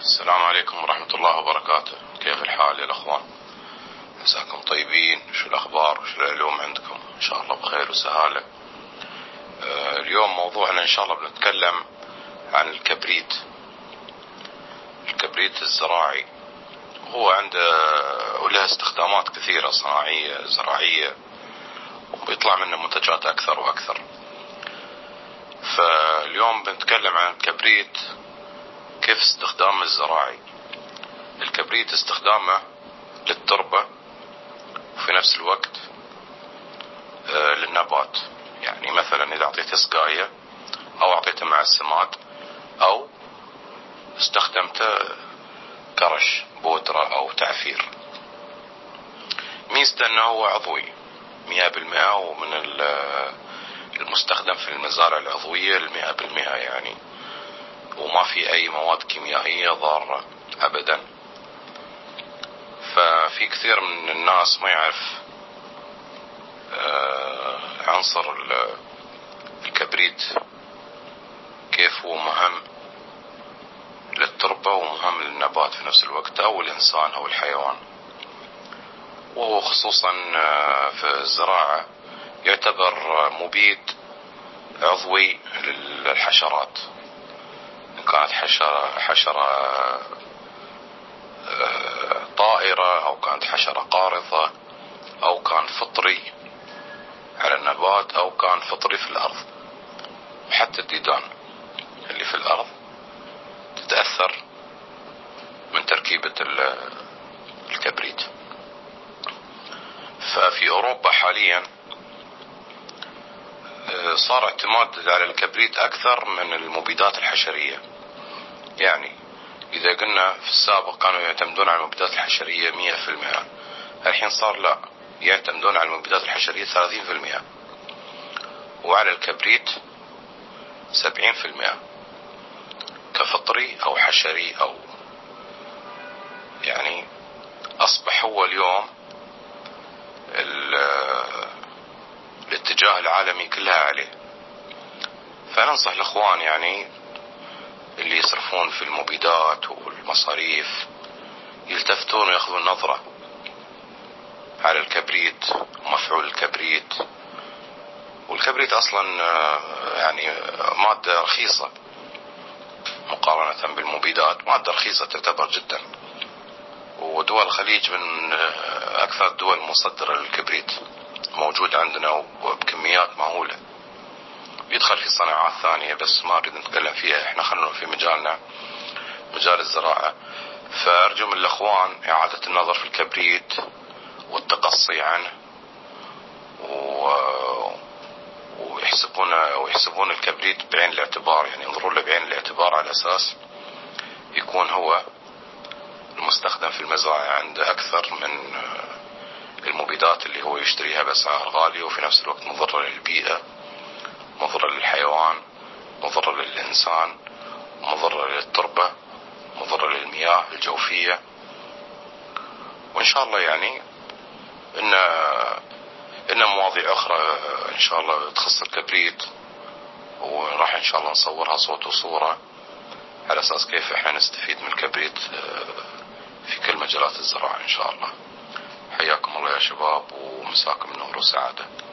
السلام عليكم ورحمة الله وبركاته. كيف الحال يا الأخوان؟ عساكم طيبين. شو الأخبار وشو العلوم عندكم؟ إن شاء الله بخير وسهالة. اليوم موضوعنا إن شاء الله بنتكلم عن الكبريت الزراعي. هو له استخدامات كثيرة، صناعية زراعية، وبيطلع منه منتجات أكثر وأكثر. فاليوم بنتكلم عن الكبريت، كيف استخدامه الزراعي. الكبريت استخدامه للتربة وفي نفس الوقت للنبات. يعني مثلا إذا أعطيته سقاية أو أعطيته مع السماد أو استخدمته كرش بودرة أو تعفير. ميزته أنه هو عضوي 100%، ومن المستخدم في المزارع العضوية 100% يعني، وما في أي مواد كيميائية ضارة أبدا. ففي كثير من الناس ما يعرف عنصر الكبريت كيف هو مهم للتربة ومهم للنبات في نفس الوقت، أو الإنسان أو الحيوان. وهو خصوصا في الزراعة يعتبر مبيد عضوي للحشرات، إن كانت حشرة طائرة أو كانت حشرة قارضة أو كان فطري على النبات أو كان فطري في الأرض. وحتى الديدان اللي في الأرض تتأثر من تركيبة الكبريت. ففي أوروبا حاليا صار اعتماد على الكبريت أكثر من المبيدات الحشرية. يعني إذا قلنا في السابق كانوا يعتمدون على المبيدات الحشرية 100%، الحين صار لا، يعتمدون على المبيدات الحشرية 30%، وعلى الكبريت 70% كفطري أو حشري. أو يعني أصبح هو اليوم الاتجاه العالمي كلها عليه. فننصح الأخوان يعني اللي يصرفون في المبيدات والمصاريف يلتفتون ويأخذون نظرة على الكبريت ومفعول الكبريت. والكبريت أصلا يعني مادة رخيصة مقارنة بالمبيدات، مادة رخيصة تعتبر جدا. ودول الخليج من أكثر الدول مصدرة للكبريت، موجود عندنا وبكميات مهولة. يدخل في صناعات ثانية بس ما أريد نتكلم فيها، إحنا خلونا في مجالنا، مجال الزراعة. فأرجو من الأخوان إعادة النظر في الكبريت والتقصي عنه، ويحسبون الكبريت بعين الاعتبار، يعني ينظرون له بعين الاعتبار على أساس يكون هو المستخدم في المزارع عنده أكثر من المبيدات اللي هو يشتريها بأسعار غالية، وفي نفس الوقت مضرة للبيئة، مضرة للحيوان، مضرة للإنسان، مضرة للتربة، مضرة للمياه الجوفية. وإن شاء الله يعني إن مواضيع أخرى إن شاء الله تخص الكبريت، وراح إن شاء الله نصورها صوت وصورة على أساس كيف إحنا نستفيد من الكبريت في كل مجالات الزراعة إن شاء الله. حياكم الله يا شباب، ومساكم نور وسعادة.